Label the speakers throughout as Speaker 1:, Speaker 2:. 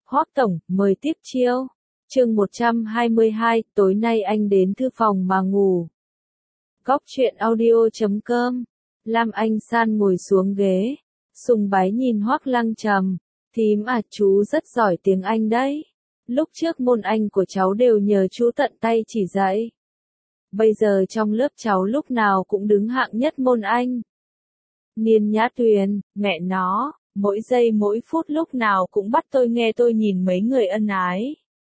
Speaker 1: Hoắc tổng, mời tiếp chiêu. Chương 122, tối nay anh đến thư phòng mà ngủ. Góc truyện audio.com. Lam Anh San ngồi xuống ghế, sùng bái nhìn Hoắc Lăng Trầm. Thím à, chú rất giỏi tiếng Anh đấy. Lúc trước môn Anh của cháu đều nhờ chú tận tay chỉ dạy. Bây giờ trong lớp cháu lúc nào cũng đứng hạng nhất môn Anh. Niên Nhã Tuyền, mẹ nó, mỗi giây mỗi phút lúc nào cũng bắt tôi nghe tôi nhìn mấy người ân ái.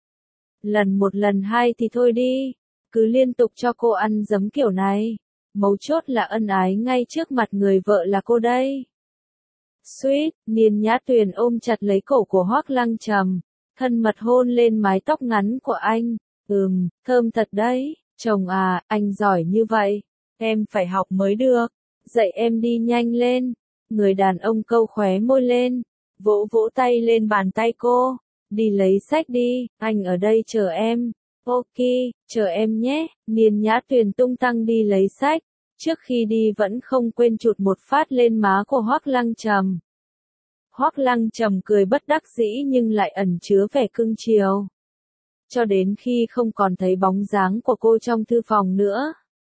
Speaker 1: Lần một lần hai thì thôi đi, cứ liên tục cho cô ăn giấm kiểu này. Mấu chốt là ân ái ngay trước mặt người vợ là cô đây. Suýt, Niên Nhã Tuyền ôm chặt lấy cổ của Hoắc Lăng Trầm, thân mật hôn lên mái tóc ngắn của anh. Thơm thật đấy, chồng à, anh giỏi như vậy, em phải học mới được, dạy em đi nhanh lên. Người đàn ông câu khóe môi lên, vỗ vỗ tay lên bàn tay cô, đi lấy sách đi, anh ở đây chờ em. Ok, chờ em nhé. Niên Nhã Tuyền tung tăng đi lấy sách, trước khi đi vẫn không quên chụt một phát lên má của Hoắc Lăng Trầm. Hoắc Lăng Trầm cười bất đắc dĩ nhưng lại ẩn chứa vẻ cưng chiều. Cho đến khi không còn thấy bóng dáng của cô trong thư phòng nữa,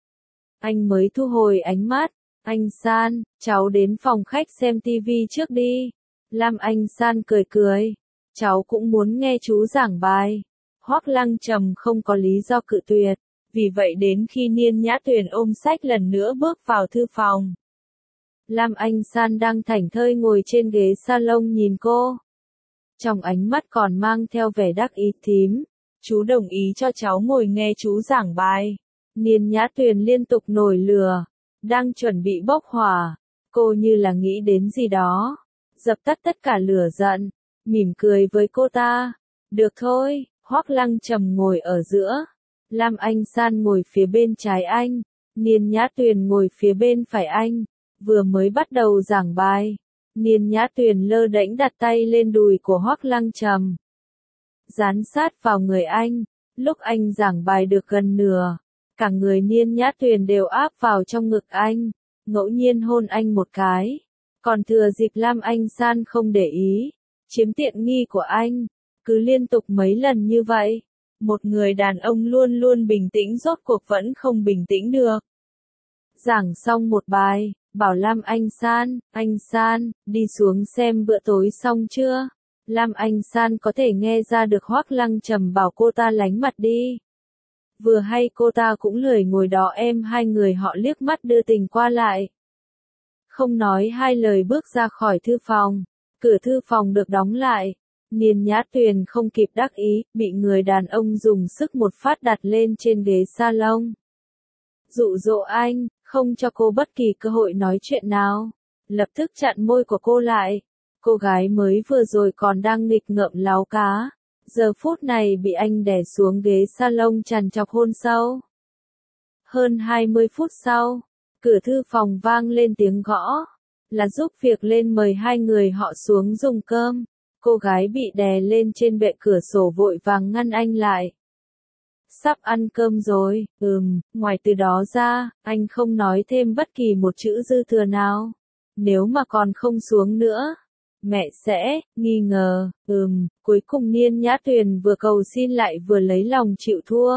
Speaker 1: anh mới thu hồi ánh mắt. Anh San, cháu đến phòng khách xem tivi trước đi. Lam Anh San cười cười, cháu cũng muốn nghe chú giảng bài. Hoắc Lăng Trầm không có lý do cự tuyệt, vì vậy đến khi Niên Nhã Tuyền ôm sách lần nữa bước vào thư phòng, Lam Anh San đang thảnh thơi ngồi trên ghế salon nhìn cô. Trong ánh mắt còn mang theo vẻ đắc ý. Thím, chú đồng ý cho cháu ngồi nghe chú giảng bài. Niên Nhã Tuyền liên tục nổi lửa, đang chuẩn bị bốc hỏa, cô như là nghĩ đến gì đó, dập tắt tất cả lửa giận, mỉm cười với cô ta. Được thôi. Hoắc Lăng Trầm ngồi ở giữa, Lam Anh San ngồi phía bên trái anh, Niên Nhã Tuyền ngồi phía bên phải anh. Vừa mới bắt đầu giảng bài, Niên Nhã Tuyền lơ đễnh đặt tay lên đùi của Hoắc Lăng Trầm, dán sát vào người anh. Lúc anh giảng bài được gần nửa, cả người Niên Nhã Tuyền đều áp vào trong ngực anh, ngẫu nhiên hôn anh một cái, còn thừa dịp Lam Anh San không để ý, chiếm tiện nghi của anh. Cứ liên tục mấy lần như vậy, một người đàn ông luôn luôn bình tĩnh rốt cuộc vẫn không bình tĩnh được. Giảng xong một bài, bảo Lam Anh San, đi xuống xem bữa tối xong chưa? Lam Anh San có thể nghe ra được Hoắc Lăng Trầm bảo cô ta lánh mặt đi. Vừa hay cô ta cũng lười ngồi đó, hai người họ liếc mắt đưa tình qua lại. Không nói hai lời bước ra khỏi thư phòng, cửa thư phòng được đóng lại. Niên Nhã Tuyền không kịp đắc ý, bị người đàn ông dùng sức một phát đặt lên trên ghế salon. Dụ dỗ anh, không cho cô bất kỳ cơ hội nói chuyện nào. Lập tức chặn môi của cô lại. Cô gái mới vừa rồi còn đang nghịch ngợm láo cá, giờ phút này bị anh đè xuống ghế salon trằn trọc hôn sâu. Hơn 20 phút sau, cửa thư phòng vang lên tiếng gõ, là giúp việc lên mời hai người họ xuống dùng cơm. Cô gái bị đè lên trên bệ cửa sổ vội vàng ngăn anh lại. Sắp ăn cơm rồi. Ngoài từ đó ra, anh không nói thêm bất kỳ một chữ dư thừa nào. Nếu mà còn không xuống nữa, mẹ sẽ nghi ngờ. Cuối cùng Niên Nhã Tuyền vừa cầu xin lại vừa lấy lòng chịu thua.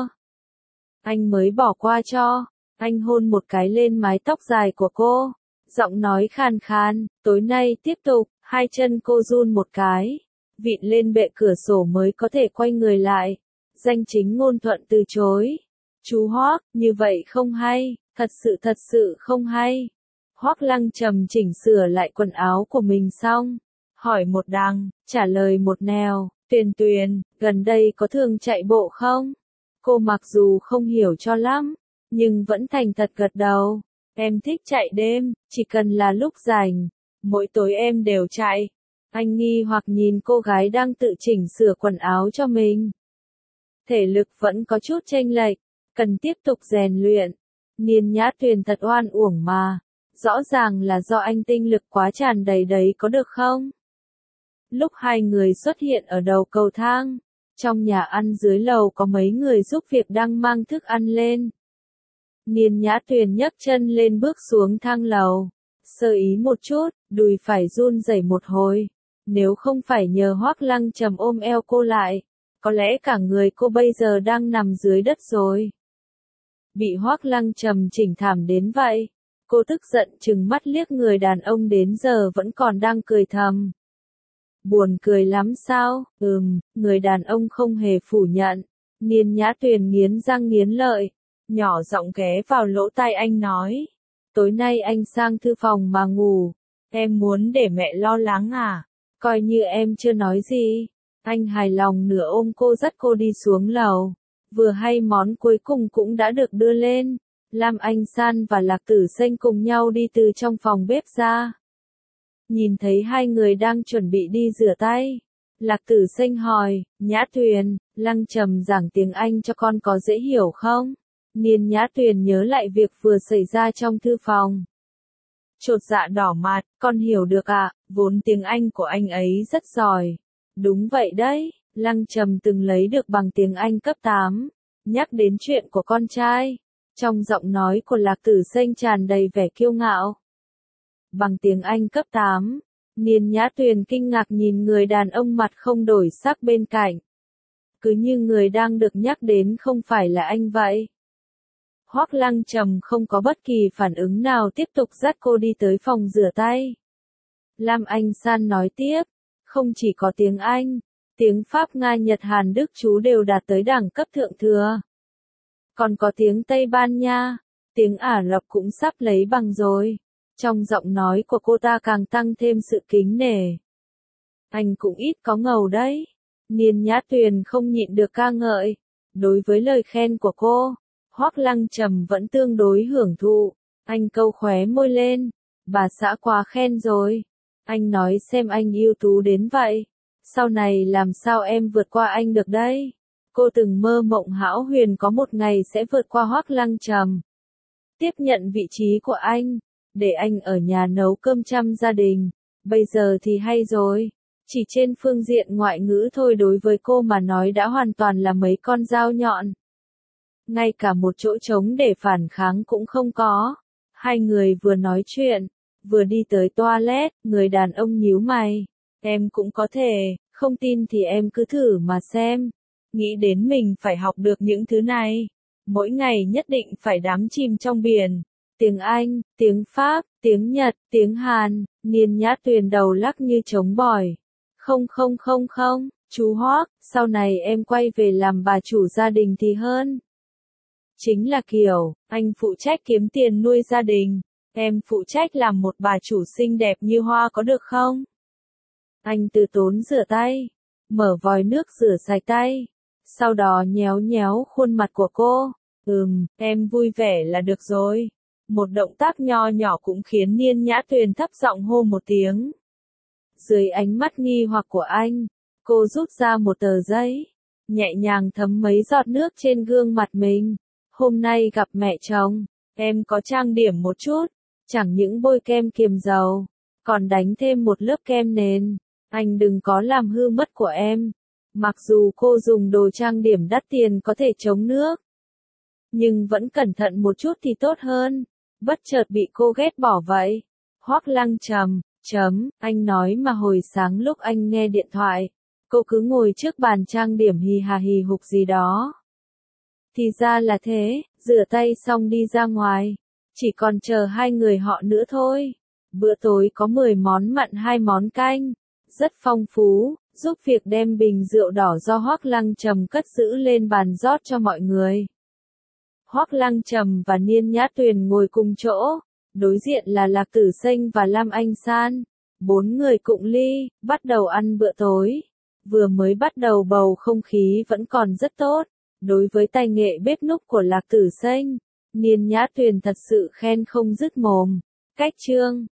Speaker 1: Anh mới bỏ qua cho. Anh hôn một cái lên mái tóc dài của cô, giọng nói khàn khàn, tối nay tiếp tục. Hai chân cô run một cái, vịn lên bệ cửa sổ mới có thể quay người lại. Danh chính ngôn thuận từ chối. Chú Hoắc, như vậy không hay, thật sự không hay. Hoắc Lăng Trầm chỉnh sửa lại quần áo của mình xong, hỏi một đằng, trả lời một nẻo. Tuyền, gần đây có thường chạy bộ không? Cô mặc dù không hiểu cho lắm, nhưng vẫn thành thật gật đầu. Em thích chạy đêm, chỉ cần là lúc rảnh. Mỗi tối em đều chạy. Anh nghi hoặc nhìn cô gái đang tự chỉnh sửa quần áo cho mình. Thể lực vẫn có chút chênh lệch, cần tiếp tục rèn luyện. Niên Nhã Tuyền thật oan uổng mà. Rõ ràng là do anh tinh lực quá tràn đầy đấy, có được không? Lúc hai người xuất hiện ở đầu cầu thang, trong nhà ăn dưới lầu có mấy người giúp việc đang mang thức ăn lên. Niên Nhã Tuyền nhấc chân lên bước xuống thang lầu. Sơ ý một chút, đùi phải run rẩy một hồi. Nếu không phải nhờ Hoắc Lăng Trầm ôm eo cô lại, có lẽ cả người cô bây giờ đang nằm dưới đất rồi. Bị Hoắc Lăng Trầm chỉnh thảm đến vậy, cô tức giận trừng mắt liếc người đàn ông đến giờ vẫn còn đang cười thầm. Buồn cười lắm sao? Người đàn ông không hề phủ nhận. Niên Nhã Tuyền nghiến răng nghiến lợi, nhỏ giọng ghé vào lỗ tai anh nói. Tối nay anh sang thư phòng mà ngủ. Em muốn để mẹ lo lắng à? Coi như em chưa nói gì. Anh hài lòng nửa ôm cô dắt cô đi xuống lầu. Vừa hay món cuối cùng cũng đã được đưa lên. Lam Anh San và Lạc Tử Xanh cùng nhau đi từ trong phòng bếp ra. Nhìn thấy hai người đang chuẩn bị đi rửa tay. Lạc Tử Xanh hỏi, Nhã Tuyền, Lăng Trầm giảng tiếng Anh cho con có dễ hiểu không? Niên Nhã Tuyền nhớ lại việc vừa xảy ra trong thư phòng. Chột dạ đỏ mặt, con hiểu được ạ, vốn tiếng Anh của anh ấy rất giỏi. Đúng vậy đấy, Lăng Trầm từng lấy được bằng tiếng Anh cấp 8. Nhắc đến chuyện của con trai, trong giọng nói của Lạc Tử Xanh tràn đầy vẻ kiêu ngạo. Bằng tiếng Anh cấp 8, Niên Nhã Tuyền kinh ngạc nhìn người đàn ông mặt không đổi sắc bên cạnh. Cứ như người đang được nhắc đến không phải là anh vậy. Hoắc Lăng Trầm không có bất kỳ phản ứng nào tiếp tục dắt cô đi tới phòng rửa tay. Lam Anh San nói tiếp, không chỉ có tiếng Anh, tiếng Pháp Nga Nhật Hàn Đức chú đều đạt tới đẳng cấp thượng thừa. Còn có tiếng Tây Ban Nha, tiếng Ả Rập cũng sắp lấy bằng rồi. Trong giọng nói của cô ta càng tăng thêm sự kính nể. Anh cũng ít có ngầu đấy. Niên Nhã Tuyền không nhịn được ca ngợi. Đối với lời khen của cô, Hoắc Lăng Trầm vẫn tương đối hưởng thụ. Anh câu khóe môi lên. Bà xã quá khen rồi. Anh nói xem anh ưu tú đến vậy. Sau này làm sao em vượt qua anh được đấy? Cô từng mơ mộng hão huyền có một ngày sẽ vượt qua Hoắc Lăng Trầm. Tiếp nhận vị trí của anh. Để anh ở nhà nấu cơm chăm gia đình. Bây giờ thì hay rồi. Chỉ trên phương diện ngoại ngữ thôi đối với cô mà nói đã hoàn toàn là mấy con dao nhọn. Ngay cả một chỗ trống để phản kháng cũng không có. Hai người vừa nói chuyện, vừa đi tới toilet, người đàn ông nhíu mày. Em cũng có thể, không tin thì em cứ thử mà xem. Nghĩ đến mình phải học được những thứ này. Mỗi ngày nhất định phải đắm chìm trong biển. Tiếng Anh, tiếng Pháp, tiếng Nhật, tiếng Hàn, Niên Nhã Tuyền đầu lắc như trống bỏi. Không, chú Hoắc, sau này em quay về làm bà chủ gia đình thì hơn. Chính là kiểu, anh phụ trách kiếm tiền nuôi gia đình, em phụ trách làm một bà chủ xinh đẹp như hoa có được không? Anh từ tốn rửa tay, mở vòi nước rửa sạch tay, sau đó nhéo nhéo khuôn mặt của cô. Em vui vẻ là được rồi. Một động tác nho nhỏ cũng khiến Niên Nhã Tuyền thấp giọng hô một tiếng. Dưới ánh mắt nghi hoặc của anh, cô rút ra một tờ giấy, nhẹ nhàng thấm mấy giọt nước trên gương mặt mình. Hôm nay gặp mẹ chồng, em có trang điểm một chút, chẳng những bôi kem kiềm dầu, còn đánh thêm một lớp kem nền. Anh đừng có làm hư mất của em. Mặc dù cô dùng đồ trang điểm đắt tiền có thể chống nước, nhưng vẫn cẩn thận một chút thì tốt hơn. Bất chợt bị cô ghét bỏ vậy. Hoắc Lăng Trầm, anh nói mà hồi sáng lúc anh nghe điện thoại, cô cứ ngồi trước bàn trang điểm hì hà hì hục gì đó. Thì ra là thế, rửa tay xong đi ra ngoài, chỉ còn chờ hai người họ nữa thôi. Bữa tối có 10 món mặn 2 món canh, rất phong phú, giúp việc đem bình rượu đỏ do Hoắc Lăng Trầm cất giữ lên bàn rót cho mọi người. Hoắc Lăng Trầm và Niên Nhã Tuyền ngồi cùng chỗ, đối diện là Lạc Tử Xanh và Lam Anh San. 4 người cụng ly, bắt đầu ăn bữa tối. Vừa mới bắt đầu bầu không khí vẫn còn rất tốt. Đối với tài nghệ bếp núc của Lạc Tử Xanh, Niên Nhã Tuyền thật sự khen không dứt mồm. Cách chương